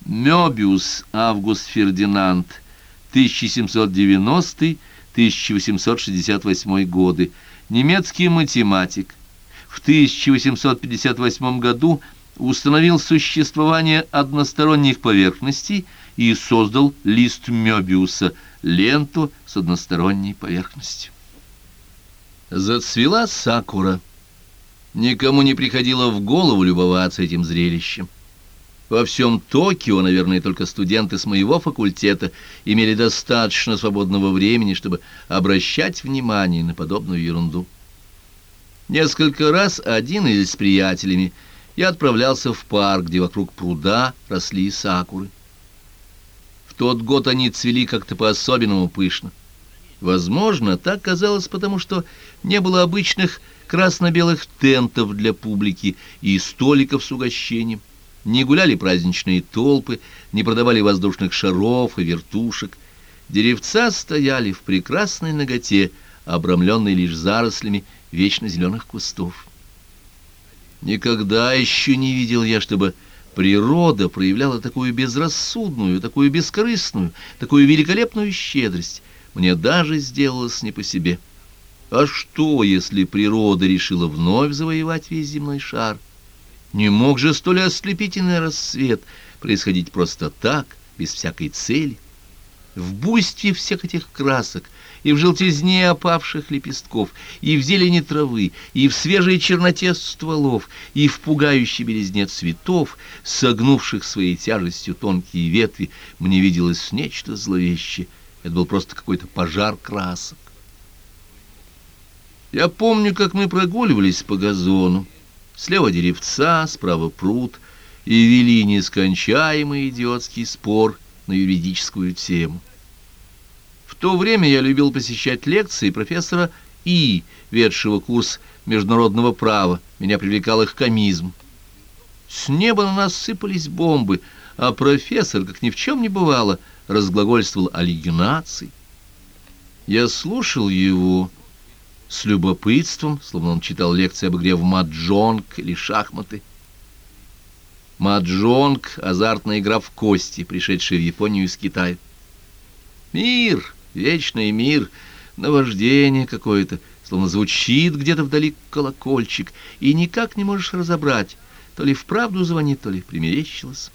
Мёбиус Август Фердинанд, 1790-1868 годы, немецкий математик. В 1858 году установил существование односторонних поверхностей и создал лист Мёбиуса, ленту с односторонней поверхностью. Зацвела сакура. Никому не приходило в голову любоваться этим зрелищем. Во всем Токио, наверное, только студенты с моего факультета имели достаточно свободного времени, чтобы обращать внимание на подобную ерунду. Несколько раз один или с приятелями я отправлялся в парк, где вокруг пруда росли сакуры. В тот год они цвели как-то по-особенному пышно. Возможно, так казалось, потому что не было обычных красно-белых тентов для публики и столиков с угощением. Не гуляли праздничные толпы, не продавали воздушных шаров и вертушек. Деревца стояли в прекрасной наготе, обрамленной лишь зарослями вечно зеленых кустов. Никогда еще не видел я, чтобы природа проявляла такую безрассудную, такую бескорыстную, такую великолепную щедрость. Мне даже сделалось не по себе. А что, если природа решила вновь завоевать весь земной шар? Не мог же столь ослепительный рассвет происходить просто так, без всякой цели. В буйстве всех этих красок, и в желтизне опавших лепестков, и в зелени травы, и в свежей черноте стволов, и в пугающей белизне цветов, согнувших своей тяжестью тонкие ветви, мне виделось нечто зловещее. Это был просто какой-то пожар красок. Я помню, как мы прогуливались по газону. Слева деревца, справа пруд, и вели нескончаемый идиотский спор на юридическую тему. В то время я любил посещать лекции профессора И, ведшего курс международного права. Меня привлекал их комизм. С неба на нас сыпались бомбы, а профессор, как ни в чем не бывало, разглагольствовал о Лиге наций. Я слушал его с любопытством, словно он читал лекции об игре в маджонг или шахматы. Маджонг — азартная игра в кости, пришедшая в Японию из Китая. Мир, вечный мир, наваждение какое-то, словно звучит где-то вдали колокольчик, и никак не можешь разобрать, то ли вправду звонит, то ли примерещилось.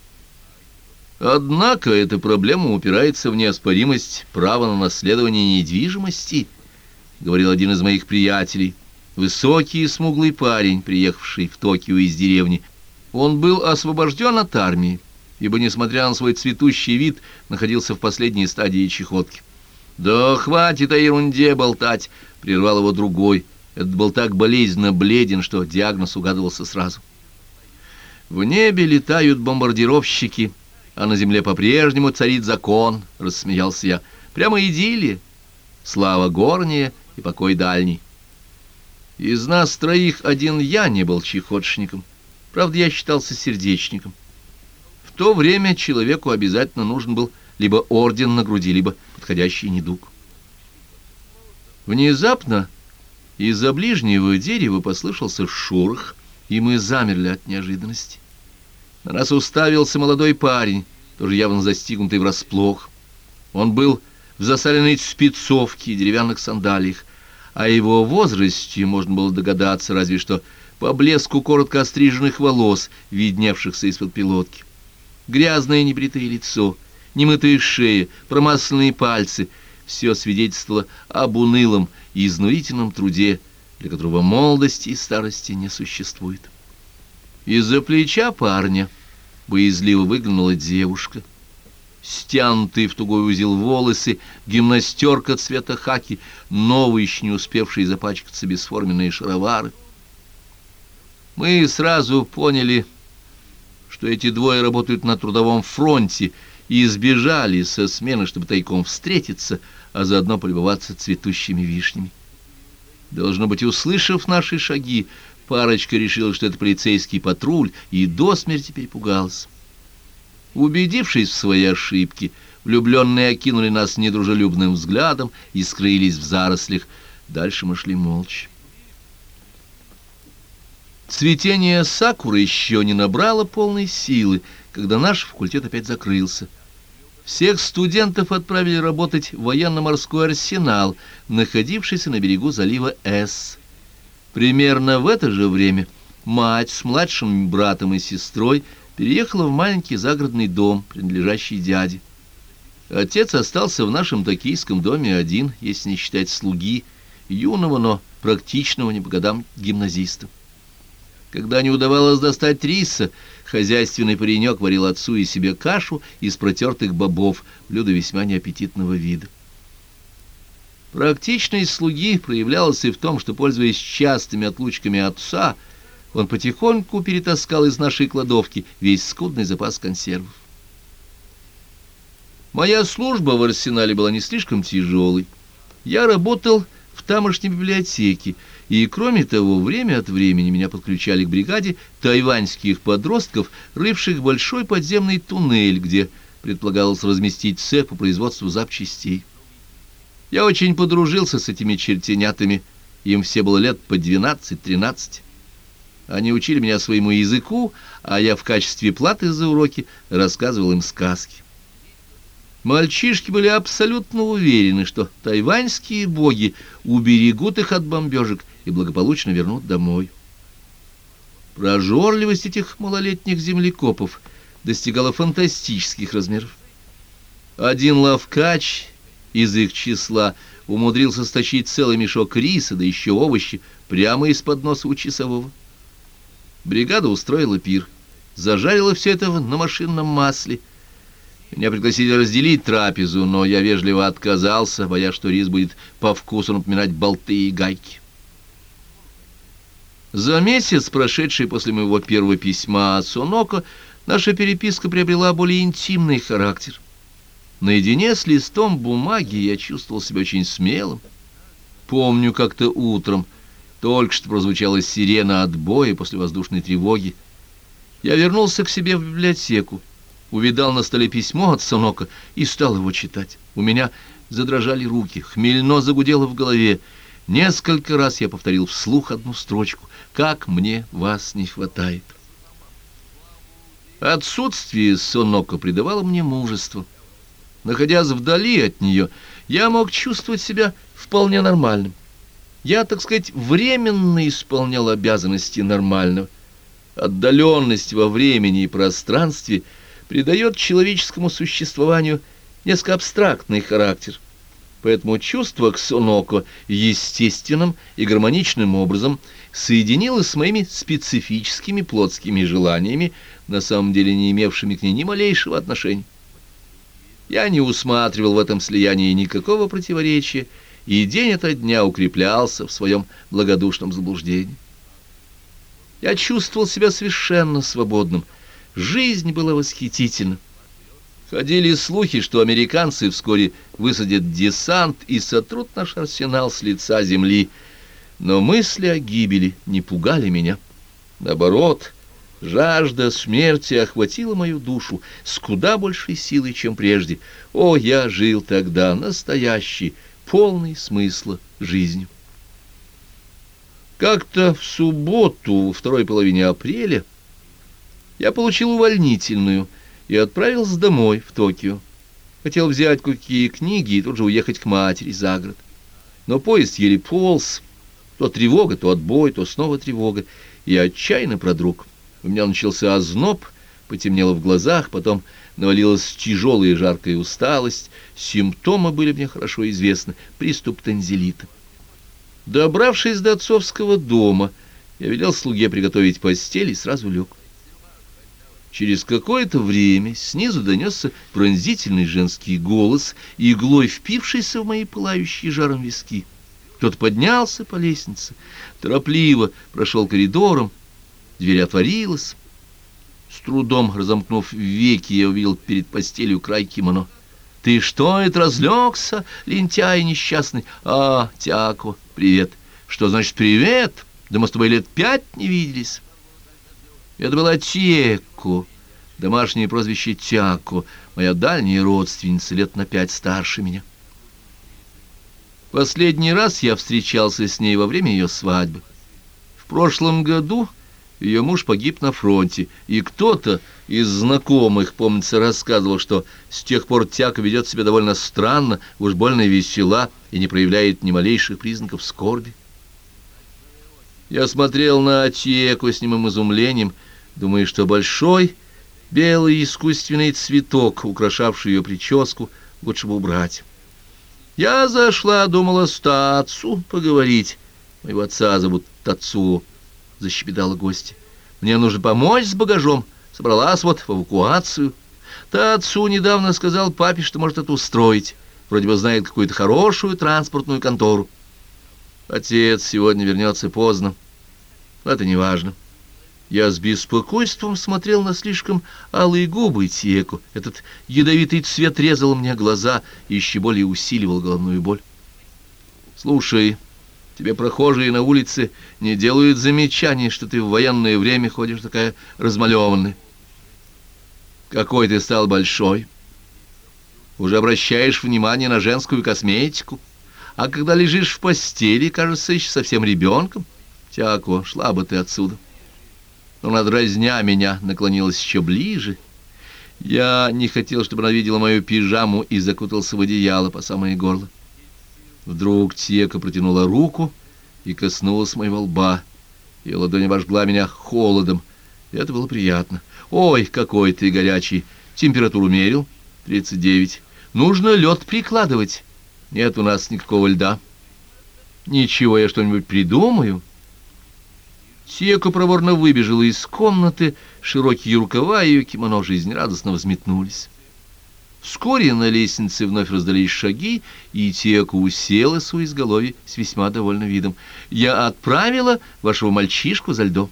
Однако эта проблема упирается в неоспоримость права на наследование недвижимости, говорил один из моих приятелей, высокий и смуглый парень, приехавший в Токио из деревни. Он был освобожден от армии, ибо, несмотря на свой цветущий вид, находился в последней стадии чахотки. «Да хватит о ерунде болтать!» — прервал его другой. Этот был так болезненно бледен, что диагноз угадывался сразу. «В небе летают бомбардировщики, а на земле по-прежнему царит закон», — рассмеялся я. «Прямо идиллия, слава горняя и покой дальний». Из нас троих один я не был чахотшником. Правда, я считался сердечником. В то время человеку обязательно нужен был либо орден на груди, либо подходящий недуг. Внезапно из-за ближнего дерева послышался шорох, и мы замерли от неожиданности. На нас уставился молодой парень, тоже явно застигнутый врасплох. Он был в засаленной спецовке и деревянных сандалиях. О его возрасте можно было догадаться разве что по блеску коротко остриженных волос, видневшихся из-под пилотки. Грязное небритое лицо, немытая шея, промасленные пальцы — все свидетельствовало об унылом и изнурительном труде, для которого молодости и старости не существует. Из-за плеча парня боязливо выглянула девушка. Стянутые в тугой узел волосы, гимнастерка цвета хаки, новые, еще не успевшие запачкаться бесформенные шаровары. Мы сразу поняли, что эти двое работают на трудовом фронте, и сбежали со смены, чтобы тайком встретиться, а заодно полюбоваться цветущими вишнями. Должно быть, услышав наши шаги, парочка решила, что это полицейский патруль, и до смерти перепугалась. Убедившись в своей ошибке, влюбленные окинули нас недружелюбным взглядом и скрылись в зарослях. Дальше мы шли молча. Цветение сакуры еще не набрало полной силы, когда наш факультет опять закрылся. Всех студентов отправили работать в военно-морской арсенал, находившийся на берегу залива С. Примерно в это же время мать с младшим братом и сестрой переехала в маленький загородный дом, принадлежащий дяде. Отец остался в нашем токийском доме один, если не считать слуги, юного, но практичного не по годам гимназиста. Когда не удавалось достать риса, хозяйственный паренек варил отцу и себе кашу из протертых бобов, блюдо весьма неаппетитного вида. Практичность слуги проявлялась и в том, что, пользуясь частыми отлучками отца, он потихоньку перетаскал из нашей кладовки весь скудный запас консервов. Моя служба в арсенале была не слишком тяжелой. Я работал в тамошней библиотеке, и, кроме того, время от времени меня подключали к бригаде тайваньских подростков, рывших большой подземный туннель, где предполагалось разместить цех по производству запчастей. Я очень подружился с этими чертенятами, им все было лет по 12-13. Они учили меня своему языку, а я в качестве платы за уроки рассказывал им сказки. Мальчишки были абсолютно уверены, что тайваньские боги уберегут их от бомбежек и благополучно вернут домой. Прожорливость этих малолетних землекопов достигала фантастических размеров. Один лавкач из их числа умудрился стащить целый мешок риса, да еще овощи, прямо из-под носа у часового. Бригада устроила пир, зажарила все это на машинном масле. Меня пригласили разделить трапезу, но я вежливо отказался, боясь, что рис будет по вкусу напоминать болты и гайки. За месяц, прошедший после моего первого письма от Соноко, наша переписка приобрела более интимный характер. Наедине с листом бумаги я чувствовал себя очень смелым. Помню, как-то утром, только что прозвучала сирена отбоя после воздушной тревоги, я вернулся к себе в библиотеку, увидал на столе письмо от Соноко и стал его читать. У меня задрожали руки, хмельно загудело в голове. Несколько раз я повторил вслух одну строчку: «Как мне вас не хватает». Отсутствие Соноко придавало мне мужество. Находясь вдали от нее, я мог чувствовать себя вполне нормальным. Я, так сказать, временно исполнял обязанности нормального. Отдаленность во времени и пространстве придает человеческому существованию несколько абстрактный характер. Поэтому чувство к Соноко естественным и гармоничным образом соединилось с моими специфическими плотскими желаниями, на самом деле не имевшими к ней ни малейшего отношения. Я не усматривал в этом слиянии никакого противоречия, и день ото дня укреплялся в своем благодушном заблуждении. Я чувствовал себя совершенно свободным. Жизнь была восхитительна. Ходили слухи, что американцы вскоре высадят десант и сотрут наш арсенал с лица земли. Но мысли о гибели не пугали меня. Наоборот, жажда смерти охватила мою душу с куда большей силой, чем прежде. О, я жил тогда настоящий, полный смысла жизнью. Как-то в субботу, во второй половине апреля, я получил увольнительную и отправился домой, в Токио. Хотел взять кое-какие книги и тут же уехать к матери за город. Но поезд еле полз. То тревога, то отбой, то снова тревога. Я отчаянно продрог. У меня начался озноб, потемнело в глазах, потом навалилась тяжелая и жаркая усталость. Симптомы были мне хорошо известны. Приступ танзелита. Добравшись до отцовского дома, я велел слуге приготовить постель и сразу лег. Через какое-то время снизу донесся пронзительный женский голос, иглой впившийся в мои пылающие жаром виски. Кто-то поднялся по лестнице, торопливо прошел коридором, дверь отворилась. С трудом разомкнув веки, я увидел перед постелью край кимоно. «Ты что, это разлегся, лентяй несчастный? А, Тяко, привет». «Что значит привет? Да мы с тобой лет 5 не виделись». Это была Тьеко, домашнее прозвище Тяко, моя дальняя родственница, лет на 5 старше меня. Последний раз я встречался с ней во время ее свадьбы. В прошлом году Ее муж погиб на фронте, и кто-то из знакомых, помнится, рассказывал, что с тех пор Тяка ведет себя довольно странно, уж больно весела и не проявляет ни малейших признаков скорби. Я смотрел на Тьеку с немым изумлением, думая, что большой белый искусственный цветок, украшавший ее прическу, лучше бы убрать. Я зашла, думала, с Тацу поговорить. Моего отца зовут Тацу, защебетала гостья. Мне нужно помочь с багажом. Собралась вот в эвакуацию. Тацу недавно сказал папе, что может это устроить. Вроде бы знает какую-то хорошую транспортную контору. Отец сегодня вернется поздно. Это не важно. Я с беспокойством смотрел на слишком алые губы Тьеку. Этот ядовитый цвет резал мне глаза и еще более усиливал головную боль. Слушай, тебе прохожие на улице не делают замечаний, что ты в военное время ходишь такая размалеванная. Какой ты стал большой. Уже обращаешь внимание на женскую косметику. А когда лежишь в постели, кажется, еще совсем ребенком. Тяко, шла бы ты отсюда. Но она, дразня меня, наклонилась еще ближе. Я не хотел, чтобы она видела мою пижаму, и закутался в одеяло по самое горло. Вдруг Тьека протянула руку и коснулась моего лба. Ее ладонь обожгла меня холодом. И это было приятно. «Ой, какой ты горячий! Температуру мерил? 39. Нужно лед прикладывать. Нет у нас никакого льда. Ничего, я что-нибудь придумаю». Тьека проворно выбежала из комнаты, широкие рукава ее кимоно жизнерадостно взметнулись. Вскоре на лестнице вновь раздались шаги, и Тьека уселась у изголовья с весьма довольным видом. «Я отправила вашего мальчишку за льдом».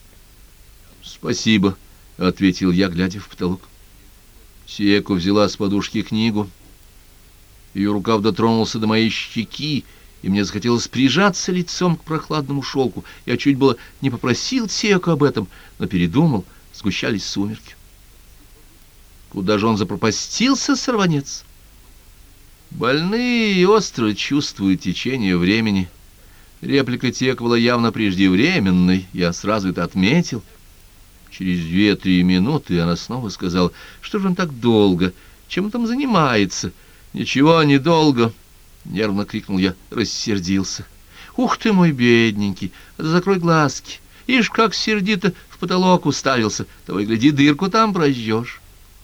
«Спасибо», — ответил я, глядя в потолок. Тьека взяла с подушки книгу. Ее рукав дотронулся до моей щеки, и мне захотелось прижаться лицом к прохладному шелку. Я чуть было не попросил Тьеку об этом, но передумал, сгущались сумерки. Куда же он запропастился, сорванец? Больные и остро чувствуют течение времени. Реплика Тьека была явно преждевременной, я сразу это отметил. Через 2-3 минуты она снова сказала: «Что же он так долго? Чем он там занимается?» «Ничего, недолго!» — нервно крикнул я, рассердился. «Ух ты мой бедненький! А ты закрой глазки! Ишь, как сердито в потолок уставился! Того и гляди, дырку там прожжешь!»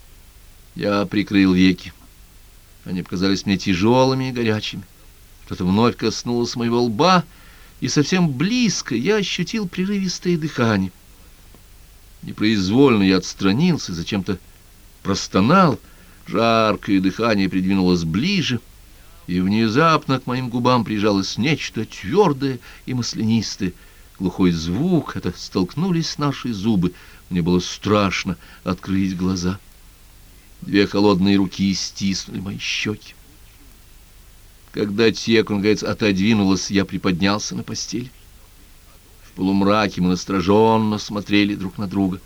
Я прикрыл веки. Они показались мне тяжелыми и горячими. Что-то вновь коснулось моего лба, и совсем близко я ощутил прерывистое дыхание. Непроизвольно я отстранился, зачем-то простонал. Жаркое дыхание придвинулось ближе, и внезапно к моим губам прижалось нечто твердое и маслянистое. Глухой звук — это столкнулись наши зубы. Мне было страшно открыть глаза. 2 холодные руки стиснули мои щеки. Когда Тьека, наконец, отодвинулась, я приподнялся на постель. В полумраке мы настороженно смотрели друг на друга.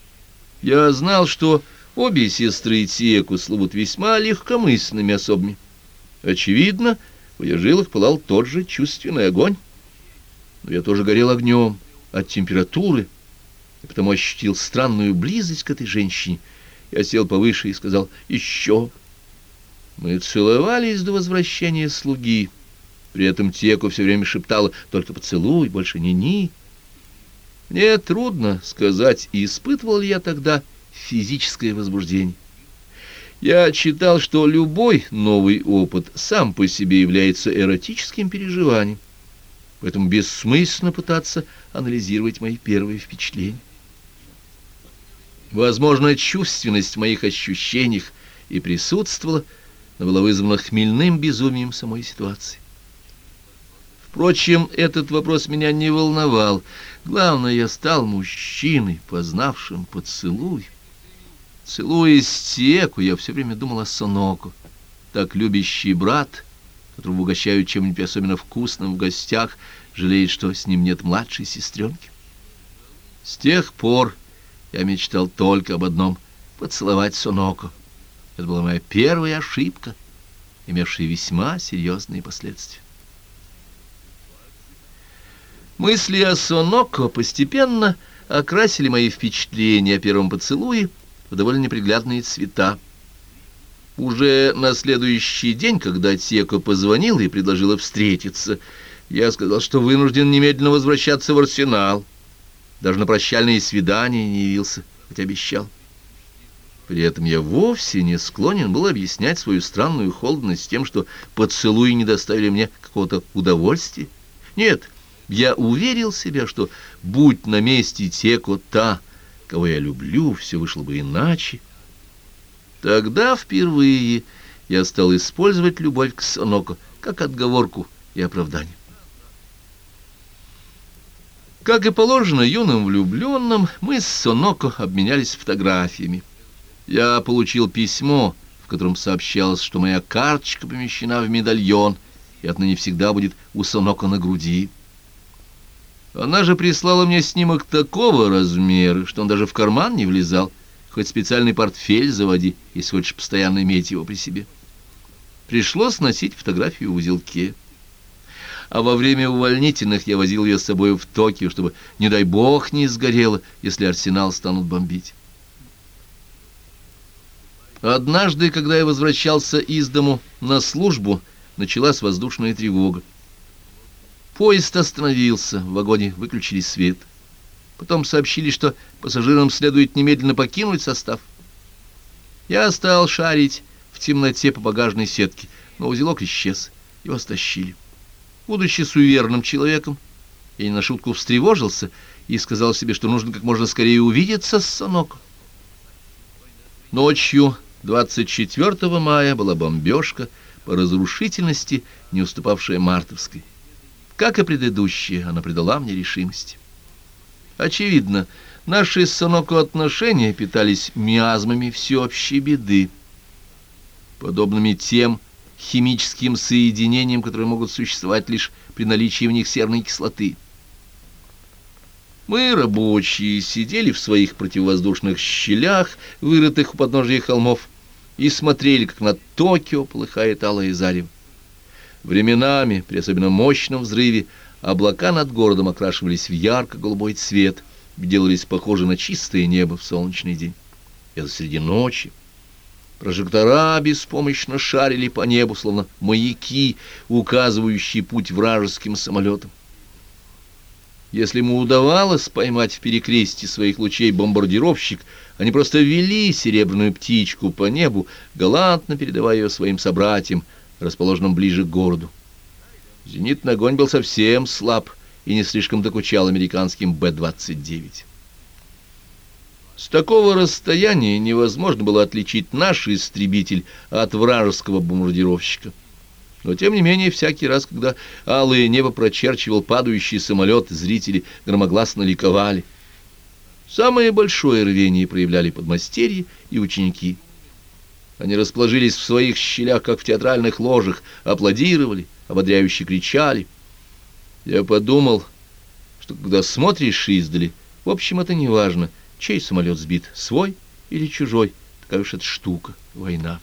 Я знал, что обе сестры Тьеку слывут весьма легкомысленными особами. Очевидно, в ее жилах пылал тот же чувственный огонь. Но я тоже горел огнем от температуры, и потому ощутил странную близость к этой женщине. Я сел повыше и сказал: «Еще». Мы целовались до возвращения слуги. При этом Тьеку все время шептала: «Только поцелуй, больше ни-ни». Мне трудно сказать, испытывал ли я тогда физическое возбуждение. Я читал, что любой новый опыт сам по себе является эротическим переживанием, поэтому бессмысленно пытаться анализировать мои первые впечатления. Возможно, чувственность в моих ощущениях и присутствовала, но была вызвана хмельным безумием самой ситуации. Впрочем, этот вопрос меня не волновал. Главное, я стал мужчиной, познавшим поцелуй. Целуясь Тьеку, я все время думал о Соноко. Так любящий брат, которого угощают чем-нибудь особенно вкусным в гостях, жалеет, что с ним нет младшей сестренки. С тех пор я мечтал только об одном — поцеловать Соноко. Это была моя первая ошибка, имевшая весьма серьезные последствия. Мысли о Соноко постепенно окрасили мои впечатления о первом поцелуе в довольно неприглядные цвета. Уже на следующий день, когда Теко позвонила и предложила встретиться, я сказал, что вынужден немедленно возвращаться в Арсенал. Даже на прощальные свидания не явился, хотя обещал. При этом я вовсе не склонен был объяснять свою странную холодность тем, что поцелуи не доставили мне какого-то удовольствия. Нет, я уверил себя, что, будь на месте Теко та, кого я люблю, все вышло бы иначе. Тогда впервые я стал использовать любовь к Соноко как отговорку и оправдание. Как и положено юным влюбленным, мы с Соноко обменялись фотографиями. Я получил письмо, в котором сообщалось, что моя карточка помещена в медальон и отныне всегда будет у Соноко на груди. Она же прислала мне снимок такого размера, что он даже в карман не влезал, хоть специальный портфель заводи, если хочешь постоянно иметь его при себе. Пришлось носить фотографию в узелке. А во время увольнительных я возил ее с собой в Токио, чтобы, не дай бог, не сгорело, если Арсенал станут бомбить. Однажды, когда я возвращался из дому на службу, началась воздушная тревога. Поезд остановился, в вагоне выключили свет. Потом сообщили, что пассажирам следует немедленно покинуть состав. Я стал шарить в темноте по багажной сетке, но узелок исчез, его стащили. Будучи суеверным человеком, я не на шутку встревожился и сказал себе, что нужно как можно скорее увидеться с Соноко. Ночью 24 мая была бомбежка по разрушительности, не уступавшая мартовской. Как и предыдущая, она придала мне решимости. Очевидно, наши с Соноко отношения питались миазмами всеобщей беды, подобными тем химическим соединениям, которые могут существовать лишь при наличии в них серной кислоты. Мы, рабочие, сидели в своих противовоздушных щелях, вырытых у подножия холмов, и смотрели, как над Токио полыхает алое зарево. Временами, при особенно мощном взрыве, облака над городом окрашивались в ярко-голубой цвет, делались похожи на чистое небо в солнечный день. Это среди ночи. Прожектора беспомощно шарили по небу, словно маяки, указывающие путь вражеским самолетам. Если ему удавалось поймать в перекрестии своих лучей бомбардировщик, они просто вели серебряную птичку по небу, галантно передавая ее своим собратьям, расположенным ближе к городу. Зенитный огонь был совсем слаб и не слишком докучал американским Б-29. С такого расстояния невозможно было отличить наш истребитель от вражеского бомбардировщика. Но, тем не менее, всякий раз, когда алое небо прочерчивал падающий самолет, зрители громогласно ликовали. Самое большое рвение проявляли подмастерья и ученики. Они расположились в своих щелях, как в театральных ложах, аплодировали, ободряюще кричали. Я подумал, что когда смотришь издали, в общем, это не важно, чей самолет сбит, свой или чужой. Такая уж эта штука, война.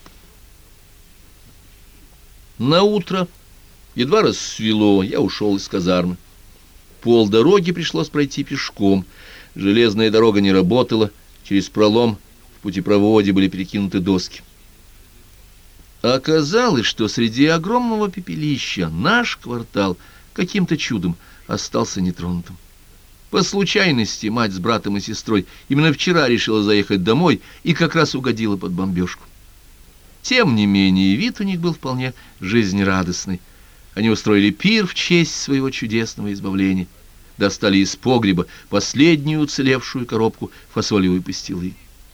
Наутро, едва рассвело, я ушел из казармы. Полдороги пришлось пройти пешком. Железная дорога не работала, через пролом в путепроводе были перекинуты доски. Оказалось, что среди огромного пепелища наш квартал каким-то чудом остался нетронутым. По случайности мать с братом и сестрой именно вчера решила заехать домой и как раз угодила под бомбежку. Тем не менее, вид у них был вполне жизнерадостный. Они устроили пир в честь своего чудесного избавления, достали из погреба последнюю уцелевшую коробку фасолевой пастилы.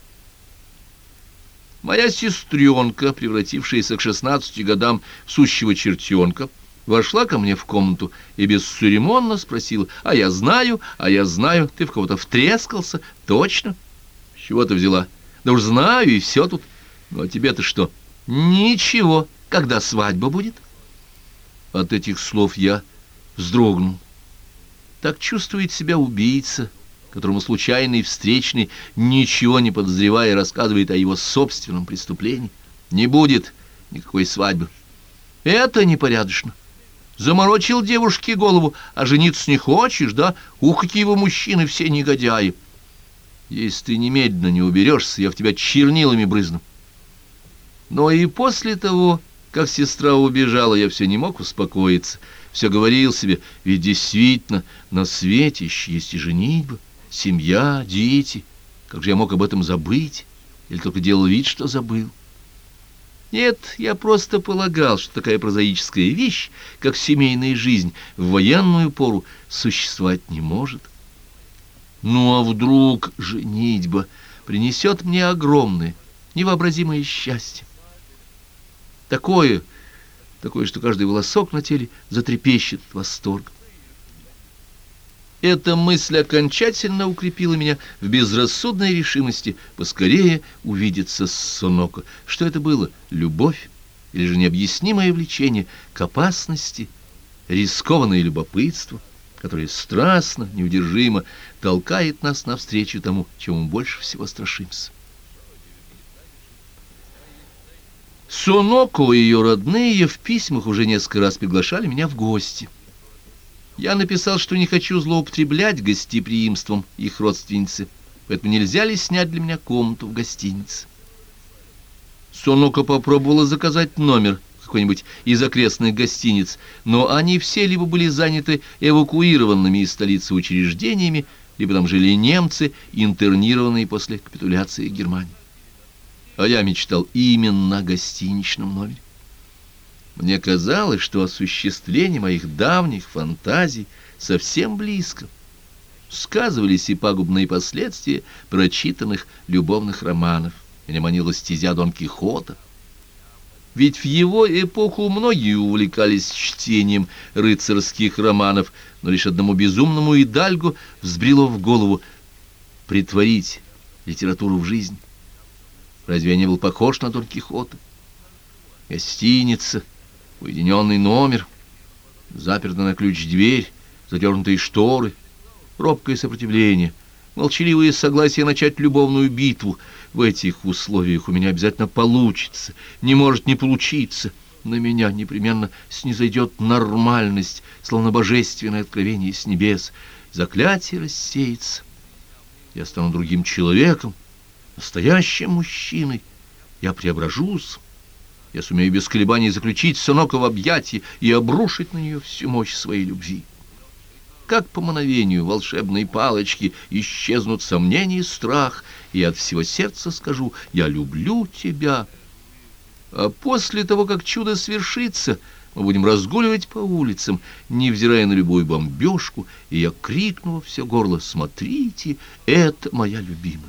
Моя сестренка, превратившаяся к 16 годам в сущего чертенка, вошла ко мне в комнату и бесцеремонно спросила: а я знаю, ты в кого-то втрескался, точно? С чего ты взяла? Да уж знаю, и все тут. Ну а тебе-то что? Ничего, когда свадьба будет? От этих слов я вздрогнул. Так чувствует себя убийца, которому случайный встречный, ничего не подозревая, рассказывает о его собственном преступлении. Не будет никакой свадьбы. Это непорядочно. Заморочил девушке голову, а жениться не хочешь, да? Ух, какие вы мужчины, все негодяи. Если ты немедленно не уберешься, я в тебя чернилами брызну. Но и после того, как сестра убежала, я все не мог успокоиться. Все говорил себе, ведь действительно на свете еще есть и женитьба, семья, дети. Как же я мог об этом забыть? Или только делал вид, что забыл? Нет, я просто полагал, что такая прозаическая вещь, как семейная жизнь, в военную пору существовать не может. Ну а вдруг женитьба принесет мне огромное, невообразимое счастье? Такое, что каждый волосок на теле затрепещет от восторга. Эта мысль окончательно укрепила меня в безрассудной решимости поскорее увидеться с Соноко. Что это было? Любовь? Или же необъяснимое влечение к опасности, рискованное любопытство, которое страстно, неудержимо толкает нас навстречу тому, чему мы больше всего страшимся? Соноко и ее родные в письмах уже несколько раз приглашали меня в гости. Я написал, что не хочу злоупотреблять гостеприимством их родственницы, поэтому нельзя ли снять для меня комнату в гостинице. Соноко попробовала заказать номер какой-нибудь из окрестных гостиниц, но они все либо были заняты эвакуированными из столицы учреждениями, либо там жили немцы, интернированные после капитуляции Германии. А я мечтал именно о гостиничном номере. Мне казалось, что осуществление моих давних фантазий совсем близко. Сказывались и пагубные последствия прочитанных любовных романов. Меня манила стезя Дон Кихота. Ведь в его эпоху многие увлекались чтением рыцарских романов, но лишь одному безумному идальгу взбрело в голову претворить литературу в жизнь. Разве я не был похож на Дон Кихота? Гостиница, уединенный номер, запертая на ключ дверь, задернутые шторы, робкое сопротивление, молчаливое согласие начать любовную битву. В этих условиях у меня обязательно получится, не может не получиться. На меня непременно снизойдет нормальность, словно божественное откровение с небес. Заклятие рассеется. Я стану другим человеком, настоящим мужчиной. Я преображусь. Я сумею без колебаний заключить Соноко в объятия и обрушить на нее всю мощь своей любви. Как по мановению волшебной палочки исчезнут сомнения и страх, и от всего сердца скажу: «Я люблю тебя». А после того, как чудо свершится, мы будем разгуливать по улицам, невзирая на любую бомбежку, и я крикну во все горло: «Смотрите, это моя любимая».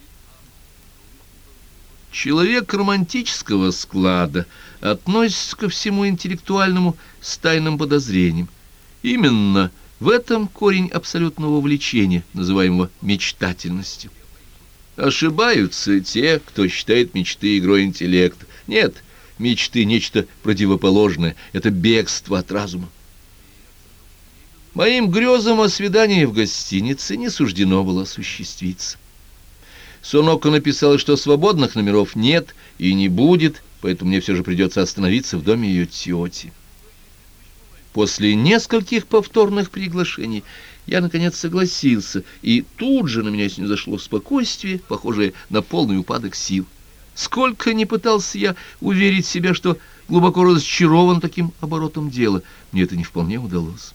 Человек романтического склада относится ко всему интеллектуальному с тайным подозрением. Именно в этом корень абсолютного влечения, называемого мечтательностью. Ошибаются те, кто считает мечты игрой интеллекта. Нет, мечты — нечто противоположное, это бегство от разума. Моим грезам о свидании в гостинице не суждено было осуществиться. Соноко написала, что свободных номеров нет и не будет, поэтому мне все же придется остановиться в доме ее тети. После нескольких повторных приглашений я, наконец, согласился, и тут же на меня снизошло спокойствие, похожее на полный упадок сил. Сколько ни пытался я уверить себя, что глубоко разочарован таким оборотом дела, мне это не вполне удалось.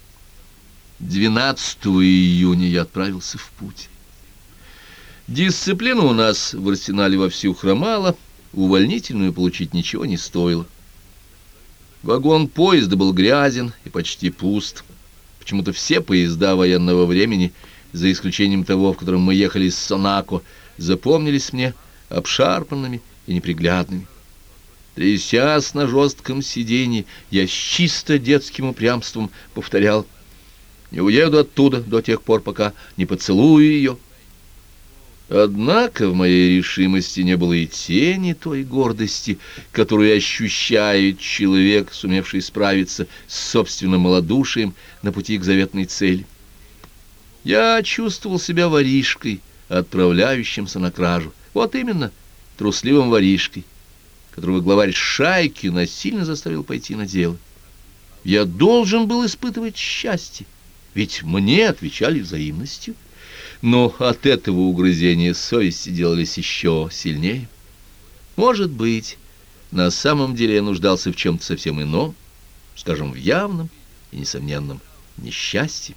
12 июня я отправился в путь. Дисциплина у нас в арсенале вовсю хромала, увольнительную получить ничего не стоило. Вагон поезда был грязен и почти пуст. Почему-то все поезда военного времени, за исключением того, в котором мы ехали с Сонако, запомнились мне обшарпанными и неприглядными. Трясясь на жестком сиденье, я с чисто детским упрямством повторял: «Не уеду оттуда до тех пор, пока не поцелую ее». Однако в моей решимости не было и тени той гордости, которую ощущает человек, сумевший справиться с собственным малодушием на пути к заветной цели. Я чувствовал себя воришкой, отправляющимся на кражу. Вот именно, трусливым воришкой, которого главарь шайки насильно заставил пойти на дело. Я должен был испытывать счастье, ведь мне отвечали взаимностью. но от этого угрызения совести делались еще сильнее. Может быть, на самом деле я нуждался в чем-то совсем ином, скажем, в явном и несомненном несчастье.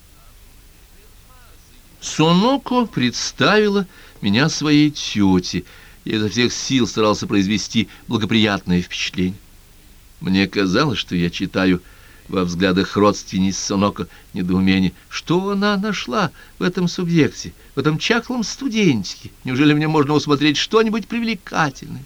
Соноко представила меня своей тете. Я изо всех сил старался произвести благоприятное впечатление. Мне казалось, что я читаю во взглядах родственниц Соноко недоумение. Что она нашла в этом субъекте, в этом чахлом студентике? Неужели мне можно усмотреть что-нибудь привлекательное?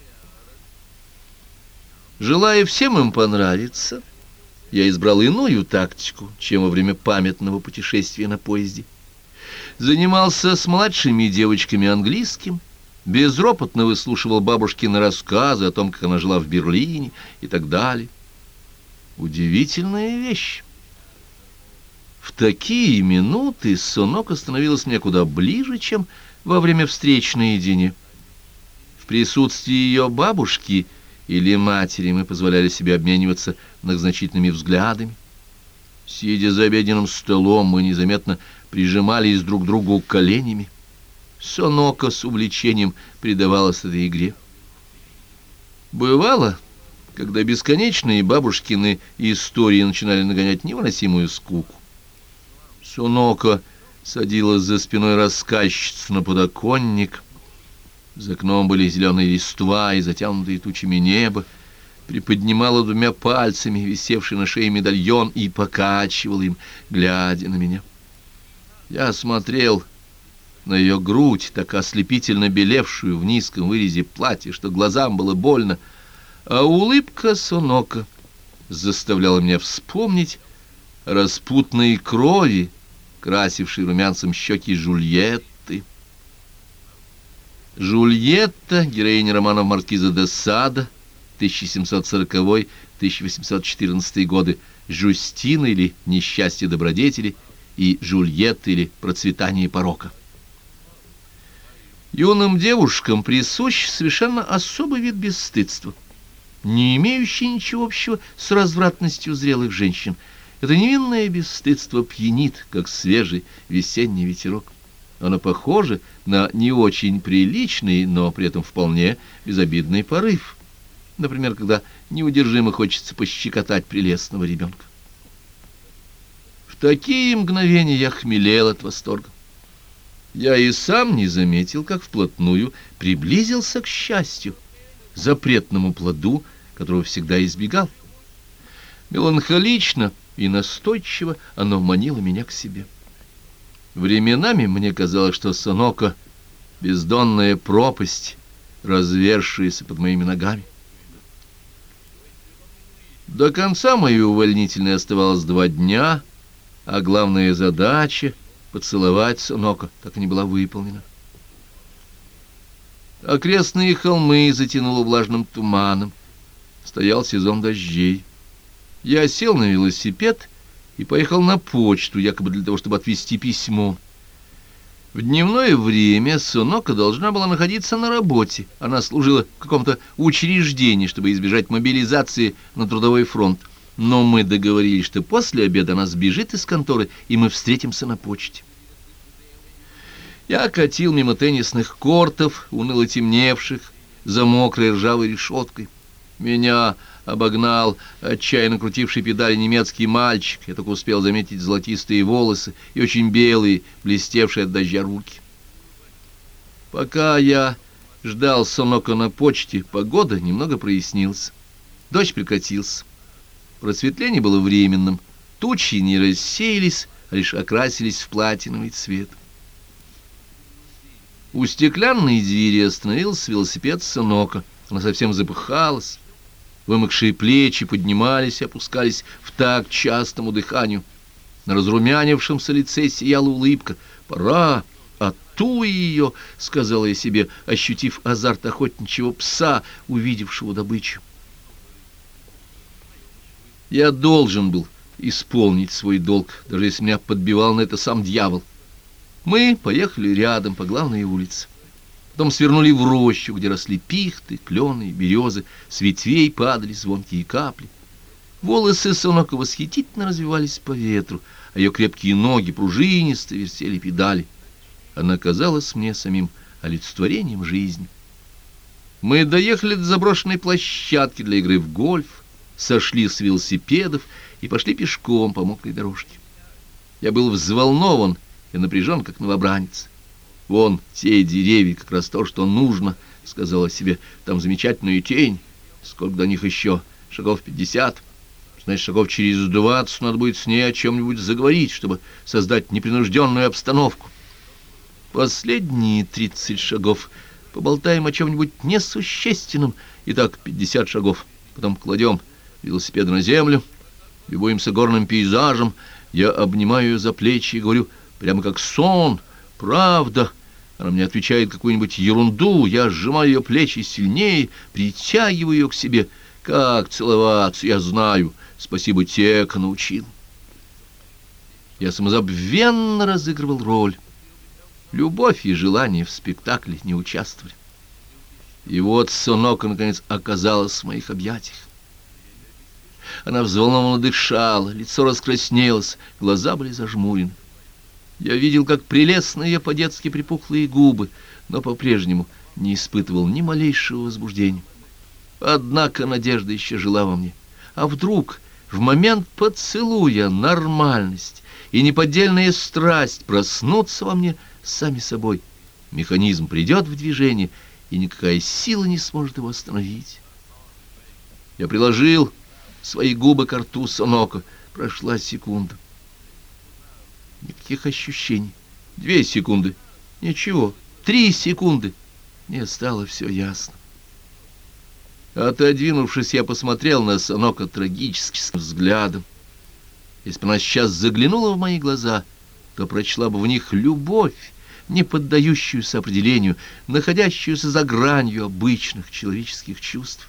Желая всем им понравиться, я избрал иную тактику, чем во время памятного путешествия на поезде. Занимался с младшими девочками английским, безропотно выслушивал бабушкины рассказы о том, как она жила в Берлине и так далее. Удивительная вещь. В такие минуты Соноко становилась мне куда ближе, чем во время встреч наедине. В присутствии ее бабушки или матери мы позволяли себе обмениваться многозначительными взглядами. Сидя за обеденным столом, мы незаметно прижимались друг к другу коленями. Соноко с увлечением предавалась этой игре. Бывало, когда бесконечные бабушкины истории начинали нагонять невыносимую скуку, Соноко садилась за спиной рассказчицы на подоконник. За окном были зеленые листва и затянутые тучами небо, приподнимала двумя пальцами висевший на шее медальон и покачивала им, глядя на меня. Я смотрел на ее грудь, так ослепительно белевшую в низком вырезе платья, что глазам было больно, а улыбка Соноко заставляла меня вспомнить распутные крови, красившие румянцем щеки Жульетты. Жульетта, героиня романов маркиза де Сада, 1740-1814 годы, Жюстина или «Несчастье добродетели» и Жульетта или «Процветание порока». Юным девушкам присущ совершенно особый вид бесстыдства, не имеющий ничего общего с развратностью зрелых женщин. Это невинное бесстыдство пьянит, как свежий весенний ветерок. Оно похоже на не очень приличный, но при этом вполне безобидный порыв. Например, когда неудержимо хочется пощекотать прелестного ребенка. В такие мгновения я хмелел от восторга. Я и сам не заметил, как вплотную приблизился к счастью, запретному плоду, которого всегда избегал. Меланхолично и настойчиво оно манило меня к себе. Временами мне казалось, что Соноко — бездонная пропасть, развершаяся под моими ногами. До конца моей увольнительной оставалось 2 дня, а главная задача — поцеловать Соноко — так и не была выполнена. Окрестные холмы затянуло влажным туманом. Стоял сезон дождей. Я сел на велосипед и поехал на почту, якобы для того, чтобы отвезти письмо. В дневное время Соноко должна была находиться на работе. Она служила в каком-то учреждении, чтобы избежать мобилизации на трудовой фронт. Но мы договорились, что после обеда она сбежит из конторы, и мы встретимся на почте. Я катил мимо теннисных кортов, уныло темневших, за мокрой ржавой решеткой. Меня обогнал отчаянно крутивший педали немецкий мальчик. Я только успел заметить золотистые волосы и очень белые, блестевшие от дождя руки. Пока я ждал Соноко на почте, погода немного прояснилась. Дождь прекратился. Просветление было временным. Тучи не рассеялись, а лишь окрасились в платиновый цвет. У стеклянной двери остановился велосипед Соноко. Она совсем запыхалась. Вымокшие плечи поднимались и опускались в такт частому дыханию. На разрумянившемся лице сияла улыбка. «Пора, атуй ее!» — сказала я себе, ощутив азарт охотничьего пса, увидевшего добычу. Я должен был исполнить свой долг, даже если меня подбивал на это сам дьявол. Мы поехали рядом по главной улице. Потом свернули в рощу, где росли пихты, клены, березы, с ветвей падали звонкие капли. Волосы Соноко восхитительно развивались по ветру, а ее крепкие ноги пружинисто вертели педали. Она казалась мне самим олицетворением жизни. Мы доехали до заброшенной площадки для игры в гольф, сошли с велосипедов и пошли пешком по мокрой дорожке. Я был взволнован и напряжен, как новобранец. «Вон те деревья, как раз то, что нужно», — сказала себе. «Там замечательная тень. Сколько до них еще? Шагов 50. Значит, шагов через 20 надо будет с ней о чем-нибудь заговорить, чтобы создать непринужденную обстановку. Последние 30 шагов поболтаем о чем-нибудь несущественном. Итак, 50 шагов. Потом кладем велосипед на землю, любуемся горным пейзажем. Я обнимаю ее за плечи и говорю, прямо как сон, правда». Она мне отвечает какую-нибудь ерунду, я сжимаю ее плечи сильнее, притягиваю ее к себе. Как целоваться, я знаю, спасибо Тека научил. Я самозабвенно разыгрывал роль. Любовь и желание в спектакле не участвовали. И вот Сонока, наконец, оказалась в моих объятиях. Она взволнованно дышала, лицо раскраснелось, глаза были зажмурены. Я видел, как прелестны ее по-детски припухлые губы, но по-прежнему не испытывал ни малейшего возбуждения. Однако надежда еще жила во мне. А вдруг в момент поцелуя нормальность и неподдельная страсть проснутся во мне сами собой? Механизм придет в движение, и никакая сила не сможет его остановить. Я приложил свои губы к рту Сонока. Прошла секунда. Никаких ощущений. 2 секунды. Ничего. 3 секунды. Мне стало все ясно. Отодвинувшись, я посмотрел на Сонока трагическим взглядом. Если бы она сейчас заглянула в мои глаза, то прочла бы в них любовь, не поддающуюся определению, находящуюся за гранью обычных человеческих чувств.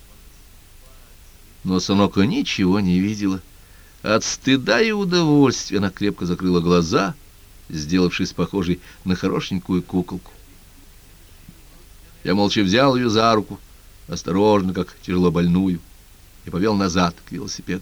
Но Сонока ничего не видела. От стыда и удовольствия она крепко закрыла глаза, сделавшись похожей на хорошенькую куколку. Я молча взял ее за руку, осторожно, как тяжело больную, и повел назад к велосипеду.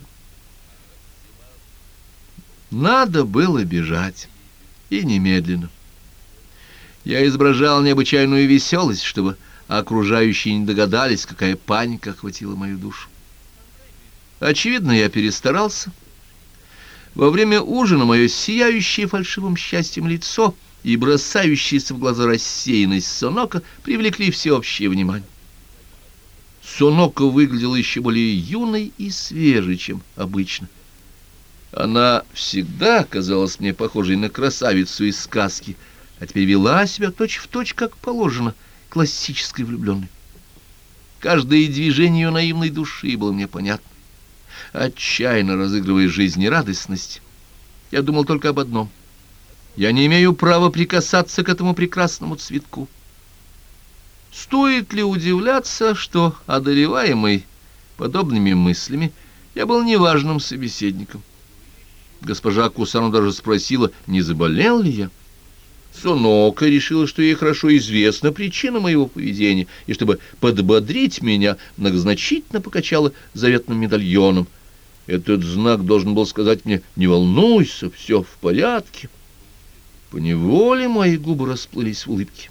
Надо было бежать, и немедленно. Я изображал необычайную веселость, чтобы окружающие не догадались, какая паника охватила мою душу. Очевидно, я перестарался. Во время ужина мое сияющее фальшивым счастьем лицо и бросающаяся в глаза рассеянность Сонока привлекли всеобщее внимание. Сонока выглядела еще более юной и свежей, чем обычно. Она всегда казалась мне похожей на красавицу из сказки, а теперь вела себя точь-в-точь, как положено, классической влюбленной. Каждое движение ее наивной души было мне понятно. Отчаянно разыгрывая жизнерадостность, я думал только об одном. Я не имею права прикасаться к этому прекрасному цветку. Стоит ли удивляться, что, одолеваемый подобными мыслями, я был неважным собеседником? Госпожа Кусану даже спросила, не заболел ли я. Сонока решила, что ей хорошо известна причина моего поведения, и чтобы подбодрить меня, многозначительно покачала заветным медальоном. Этот знак должен был сказать мне: «Не волнуйся, все в порядке». Поневоле мои губы расплылись в улыбке.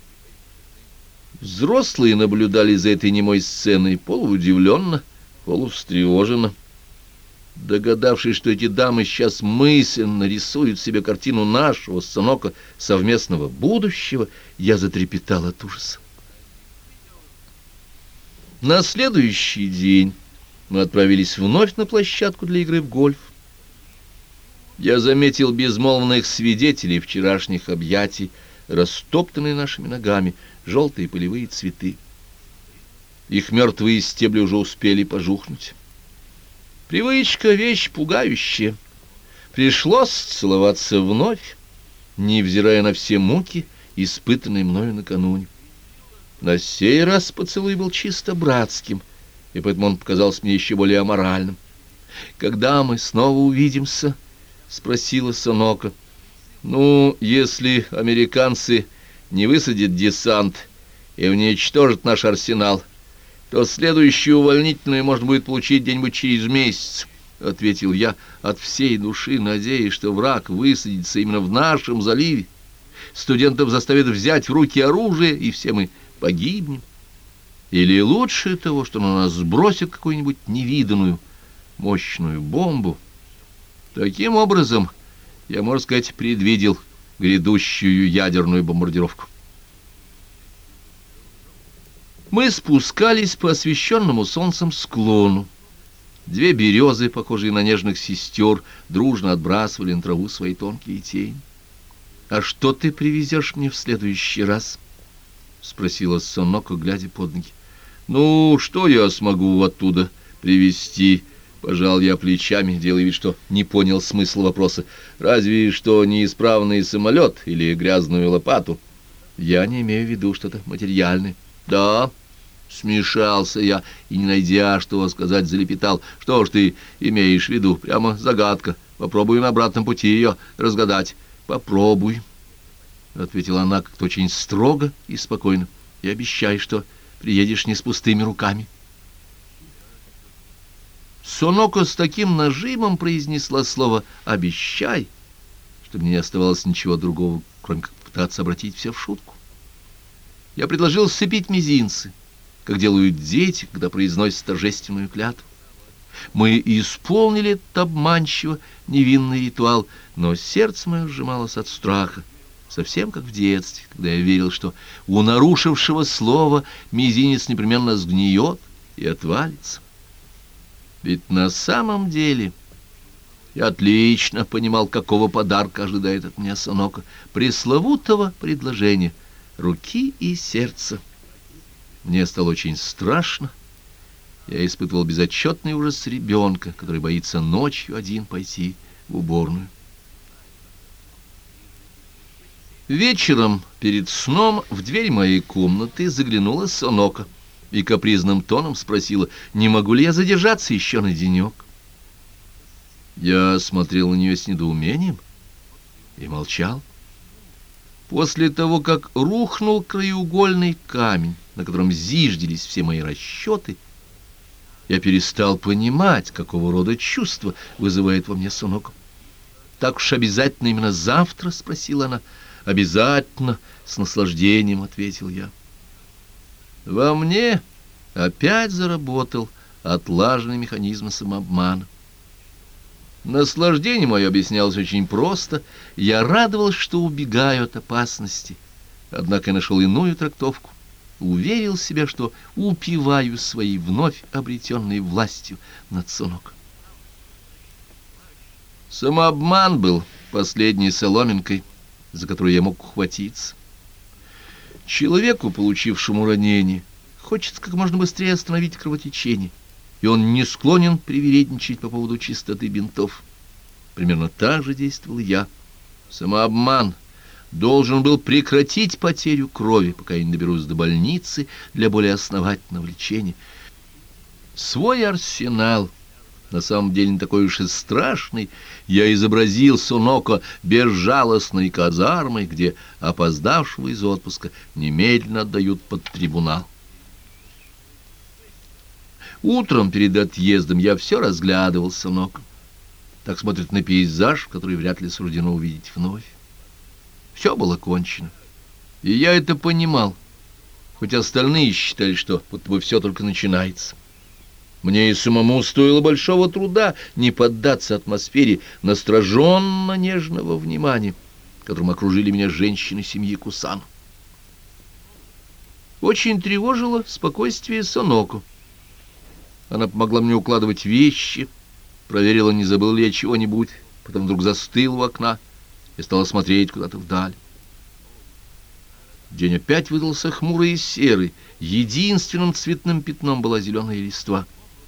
Взрослые наблюдали за этой немой сценой полуудивленно, полувстревоженно. Догадавшись, что эти дамы сейчас мысленно рисуют себе картину нашего с Сонока совместного будущего, я затрепетал от ужаса. На следующий день мы отправились вновь на площадку для игры в гольф. Я заметил безмолвных свидетелей вчерашних объятий, растоптанные нашими ногами, желтые полевые цветы. Их мертвые стебли уже успели пожухнуть. Привычка — вещь пугающая. Пришлось целоваться вновь, невзирая на все муки, испытанные мною накануне. На сей раз поцелуй был чисто братским, и поэтому он показался мне еще более аморальным. «Когда мы снова увидимся?» — спросила Сонока. «Ну, если американцы не высадят десант и уничтожат наш арсенал, то следующую увольнительную можно будет получить где-нибудь через месяц», — ответил я, от всей души надеясь, что враг высадится именно в нашем заливе. студентов заставят взять в руки оружие, и все мы погибнем. Или лучше того, что на нас сбросят какую-нибудь невиданную мощную бомбу. Таким образом, я, можно сказать, предвидел грядущую ядерную бомбардировку. Мы спускались по освещенному солнцем склону. Две березы, похожие на нежных сестер, дружно отбрасывали на траву свои тонкие тени. «А что ты привезешь мне в следующий раз?» — спросила Соноко, глядя под ноги. «Ну, что я смогу оттуда привезти?» — пожал я плечами, делая вид, что не понял смысла вопроса. «Разве что неисправный самолет или грязную лопату. Я не имею в виду что-то материальное». «Да», — смешался я и, не найдя, что сказать, залепетал. «Что ж ты имеешь в виду? Прямо загадка. Попробуй на обратном пути ее разгадать». «Попробуй», — ответила она как-то очень строго и спокойно. «И обещай, что приедешь не с пустыми руками». Соноко с таким нажимом произнесла слово «обещай», что мне не оставалось ничего другого, кроме как пытаться обратить все в шутку. Я предложил сцепить мизинцы, как делают дети, когда произносят торжественную клятву. Мы исполнили этот обманчиво невинный ритуал, но сердце мое сжималось от страха, совсем как в детстве, когда я верил, что у нарушившего слова мизинец непременно сгниет и отвалится. Ведь на самом деле я отлично понимал, какого подарка ожидает от меня Соноко, пресловутого предложения руки и сердца. Мне стало очень страшно. Я испытывал безотчетный ужас ребенка, который боится ночью один пойти в уборную. Вечером перед сном в дверь моей комнаты заглянула Соноко и капризным тоном спросила, не могу ли я задержаться еще на денек. Я смотрел на нее с недоумением и молчал. После того, как рухнул краеугольный камень, на котором зиждились все мои расчеты, я перестал понимать, какого рода чувство вызывает во мне Соноко. «Так уж обязательно именно завтра?» — спросила она. «Обязательно», — с наслаждением ответил я. Во мне опять заработал отлаженный механизм самообмана. Наслаждение мое объяснялось очень просто. Я радовался, что убегаю от опасности. Однако я нашел иную трактовку. Уверил себя, что упиваю своей вновь обретенной властью над Соноко. Самообман был последней соломинкой, за которую я мог ухватиться. Человеку, получившему ранение, хочется как можно быстрее остановить кровотечение, и он не склонен привередничать по поводу чистоты бинтов. Примерно так же действовал я. Самообман должен был прекратить потерю крови, пока я не доберусь до больницы для более основательного лечения. Свой арсенал, на самом деле не такой уж и страшный, я изобразил Соноко безжалостной казармой, где опоздавшего из отпуска немедленно отдают под трибунал. Утром перед отъездом я все разглядывал Соноко. Так смотрит на пейзаж, который вряд ли суждено увидеть вновь. Все было кончено. И я это понимал, хоть остальные считали, что будто бы все только начинается. Мне и самому стоило большого труда не поддаться атмосфере настороженно-нежного внимания, которым окружили меня женщины семьи Кусано. Очень тревожило спокойствие Соноко. Она помогла мне укладывать вещи, проверила, не забыл ли я чего-нибудь, потом вдруг застыл у окна и стала смотреть куда-то вдаль. День опять выдался хмурый и серый, единственным цветным пятном была зеленая листва.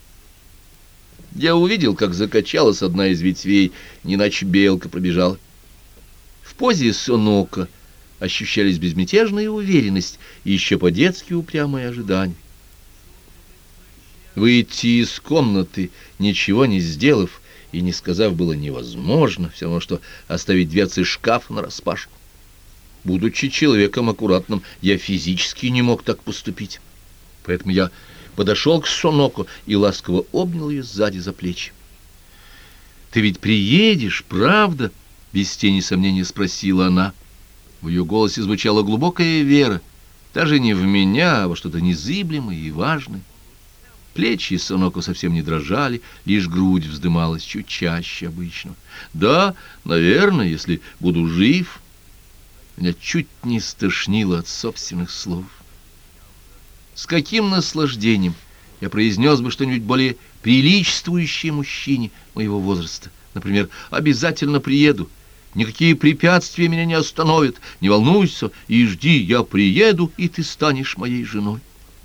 Я увидел, как закачалась одна из ветвей, не иначе белка пробежала. В позе Соноко ощущались безмятежная уверенность и еще по-детски упрямое ожидание. Выйти из комнаты, ничего не сделав и не сказав, было невозможно, все равно, что оставить дверцы шкафа нараспашку. Будучи человеком аккуратным, я физически не мог так поступить. Поэтому я подошел к Соноко и ласково обнял ее сзади за плечи. «Ты ведь приедешь, правда?» — без тени сомнения спросила она. В ее голосе звучала глубокая вера, даже не в меня, а во что-то незыблемое и важное. Плечи Соноко совсем не дрожали, лишь грудь вздымалась чуть чаще обычного. Да, наверное, если буду жив. Меня чуть не стошнило от собственных слов. С каким наслаждением я произнес бы что-нибудь более приличествующее мужчине моего возраста. Например, «Обязательно приеду. Никакие препятствия меня не остановят. Не волнуйся и жди, я приеду, и ты станешь моей женой».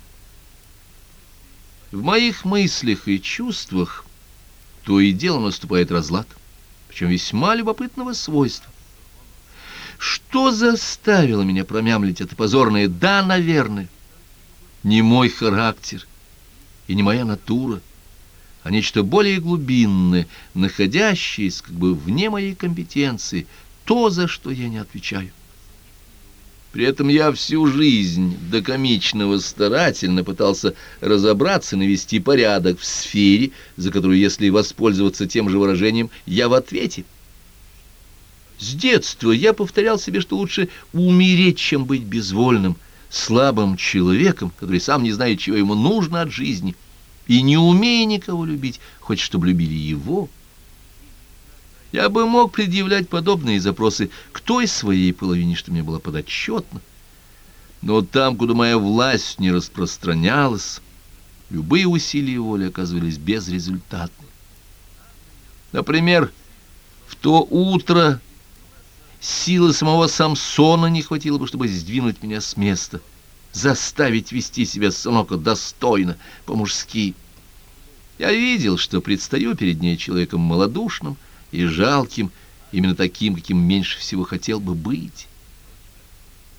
В моих мыслях и чувствах то и дело наступает разлад, причем весьма любопытного свойства. Что заставило меня промямлить это позорное «да, наверное»? Не мой характер и не моя натура, а нечто более глубинное, находящееся как бы вне моей компетенции, то, за что я не отвечаю. При этом я всю жизнь до комичного старательно пытался разобраться, навести порядок в сфере, за которую, если воспользоваться тем же выражением, я в ответе. С детства я повторял себе, что лучше умереть, чем быть безвольным, слабым человеком, который сам не знает, чего ему нужно от жизни, и не умея никого любить, хочет, чтобы любили его. Я бы мог предъявлять подобные запросы к той своей половине, что мне было подотчетно. Но там, куда моя власть не распространялась, любые усилия воли оказывались безрезультатны. Например, в то утро силы самого Самсона не хватило бы, чтобы сдвинуть меня с места, заставить вести себя Соноко достойно, по-мужски. Я видел, что предстаю перед ней человеком малодушным и жалким, именно таким, каким меньше всего хотел бы быть.